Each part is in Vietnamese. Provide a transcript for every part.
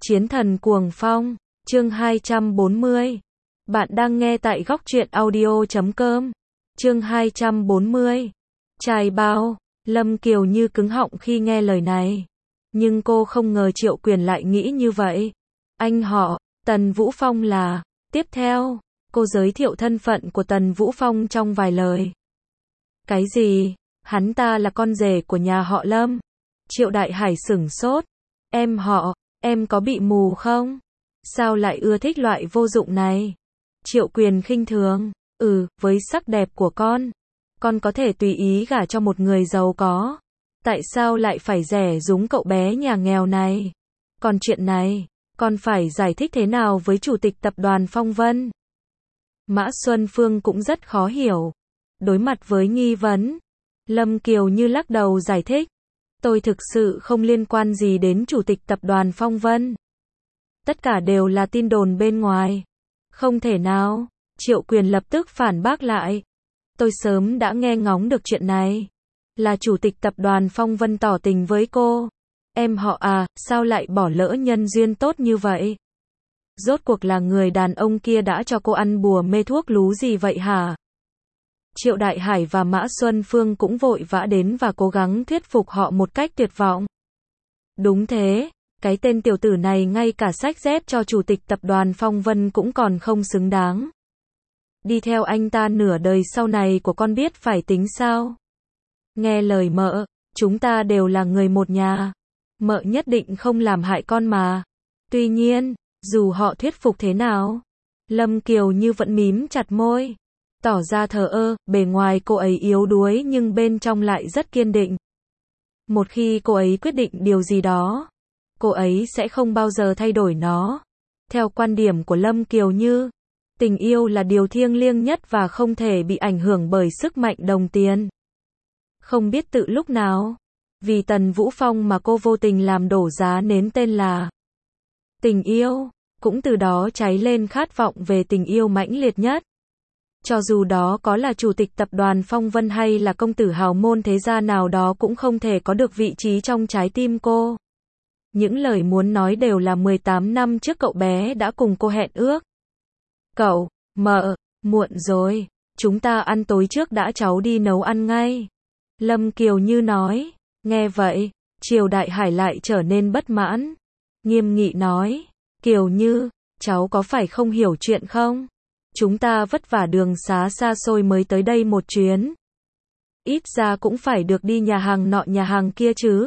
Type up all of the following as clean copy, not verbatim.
Chiến thần cuồng phong, chương 240. Bạn đang nghe tại góc truyện audio.com. Chương 240. Trai bao, Lâm Kiều Như cứng họng khi nghe lời này. Nhưng cô không ngờ Triệu Quyền lại nghĩ như vậy. Anh họ, Tần Vũ Phong là. Tiếp theo, cô giới thiệu thân phận của Tần Vũ Phong trong vài lời. Cái gì? Hắn ta là con rể của nhà họ Lâm. Triệu Đại Hải sửng sốt. Em họ, em có bị mù không? Sao lại ưa thích loại vô dụng này? Triệu Quyền khinh thường. Với sắc đẹp của con có thể tùy ý gả cho một người giàu có. Tại sao lại phải rẻ rúng cậu bé nhà nghèo này? Còn chuyện này, con phải giải thích thế nào với chủ tịch tập đoàn Phong Vân? Mã Xuân Phương cũng rất khó hiểu. Đối mặt với nghi vấn, Lâm Kiều Như lắc đầu giải thích. Tôi thực sự không liên quan gì đến chủ tịch tập đoàn Phong Vân. Tất cả đều là tin đồn bên ngoài. Không thể nào. Triệu Quyền lập tức phản bác lại. Tôi sớm đã nghe ngóng được chuyện này. Là chủ tịch tập đoàn Phong Vân tỏ tình với cô. Em họ à, sao lại bỏ lỡ nhân duyên tốt như vậy? Rốt cuộc là người đàn ông kia đã cho cô ăn bùa mê thuốc lú gì vậy hả? Triệu Đại Hải và Mã Xuân Phương cũng vội vã đến và cố gắng thuyết phục họ một cách tuyệt vọng. Đúng thế, cái tên tiểu tử này ngay cả sách dép cho chủ tịch tập đoàn Phong Vân cũng còn không xứng đáng. Đi theo anh ta nửa đời sau này của con biết phải tính sao? Nghe lời mợ, chúng ta đều là người một nhà. Mợ nhất định không làm hại con mà. Tuy nhiên, dù họ thuyết phục thế nào, Lâm Kiều Như vẫn mím chặt môi, tỏ ra thờ ơ. Bề ngoài cô ấy yếu đuối nhưng bên trong lại rất kiên định. Một khi cô ấy quyết định điều gì đó, cô ấy sẽ không bao giờ thay đổi nó. Theo quan điểm của Lâm Kiều Như, tình yêu là điều thiêng liêng nhất và không thể bị ảnh hưởng bởi sức mạnh đồng tiền. Không biết tự lúc nào, vì Tần Vũ Phong mà cô vô tình làm đổ giá nến tên là tình yêu, cũng từ đó cháy lên khát vọng về tình yêu mãnh liệt nhất. Cho dù đó có là chủ tịch tập đoàn Phong Vân hay là công tử hào môn thế gia nào đó cũng không thể có được vị trí trong trái tim cô. Những lời muốn nói đều là 18 năm trước cậu bé đã cùng cô hẹn ước. Cậu, mợ, muộn rồi, chúng ta ăn tối trước đã, cháu đi nấu ăn ngay. Lâm Kiều Như nói. Nghe vậy, Triệu Đại Hải lại trở nên bất mãn. Nghiêm nghị nói, Kiều Như, cháu có phải không hiểu chuyện không? Chúng ta vất vả đường xá xa xôi mới tới đây một chuyến. Ít ra cũng phải được đi nhà hàng nọ nhà hàng kia chứ.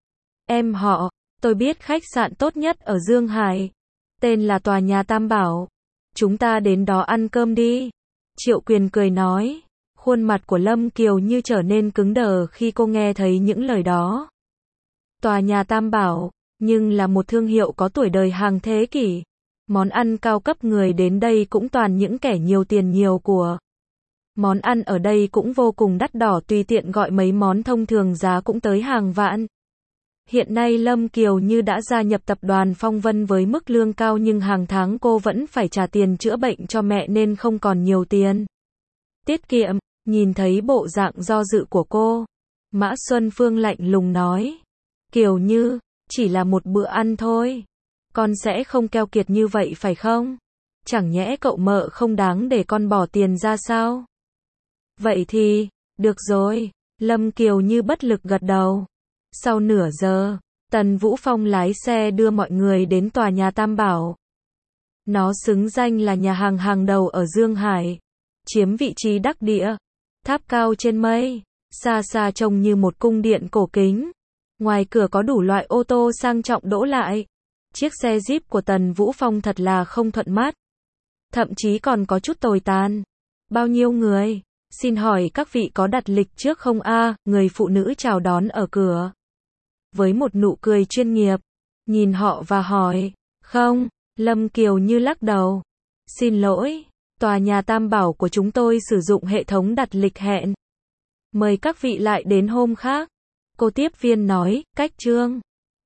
Em họ, tôi biết khách sạn tốt nhất ở Dương Hải. Tên là tòa nhà Tam Bảo. Chúng ta đến đó ăn cơm đi. Triệu Quyền cười nói. Khuôn mặt của Lâm Kiều Như trở nên cứng đờ khi cô nghe thấy những lời đó. Tòa nhà Tam Bảo, nhưng là một thương hiệu có tuổi đời hàng thế kỷ. Món ăn cao cấp, người đến đây cũng toàn những kẻ nhiều tiền nhiều của. Món ăn ở đây cũng vô cùng đắt đỏ, tùy tiện gọi mấy món thông thường giá cũng tới hàng vạn. Hiện nay Lâm Kiều Như đã gia nhập tập đoàn Phong Vân với mức lương cao nhưng hàng tháng cô vẫn phải trả tiền chữa bệnh cho mẹ nên không còn nhiều tiền tiết kiệm. Nhìn thấy bộ dạng do dự của cô, Mã Xuân Phương lạnh lùng nói. Kiều Như, chỉ là một bữa ăn thôi. Con sẽ không keo kiệt như vậy phải không? Chẳng nhẽ cậu mợ không đáng để con bỏ tiền ra sao? Vậy thì, được rồi. Lâm Kiều Như bất lực gật đầu. Sau nửa giờ, Tần Vũ Phong lái xe đưa mọi người đến tòa nhà Tam Bảo. Nó xứng danh là nhà hàng hàng đầu ở Dương Hải, chiếm vị trí đắc địa. Tháp cao trên mây, xa xa trông như một cung điện cổ kính. Ngoài cửa có đủ loại ô tô sang trọng đỗ lại. Chiếc xe Jeep của Tần Vũ Phong thật là không thuận mắt. Thậm chí còn có chút tồi tàn. Bao nhiêu người? Xin hỏi các vị có đặt lịch trước không a? Người phụ nữ chào đón ở cửa. Với một nụ cười chuyên nghiệp, nhìn họ và hỏi. Không, Lâm Kiều Như lắc đầu. Xin lỗi. Tòa nhà Tam Bảo của chúng tôi sử dụng hệ thống đặt lịch hẹn. Mời các vị lại đến hôm khác. Cô tiếp viên nói, cách trương.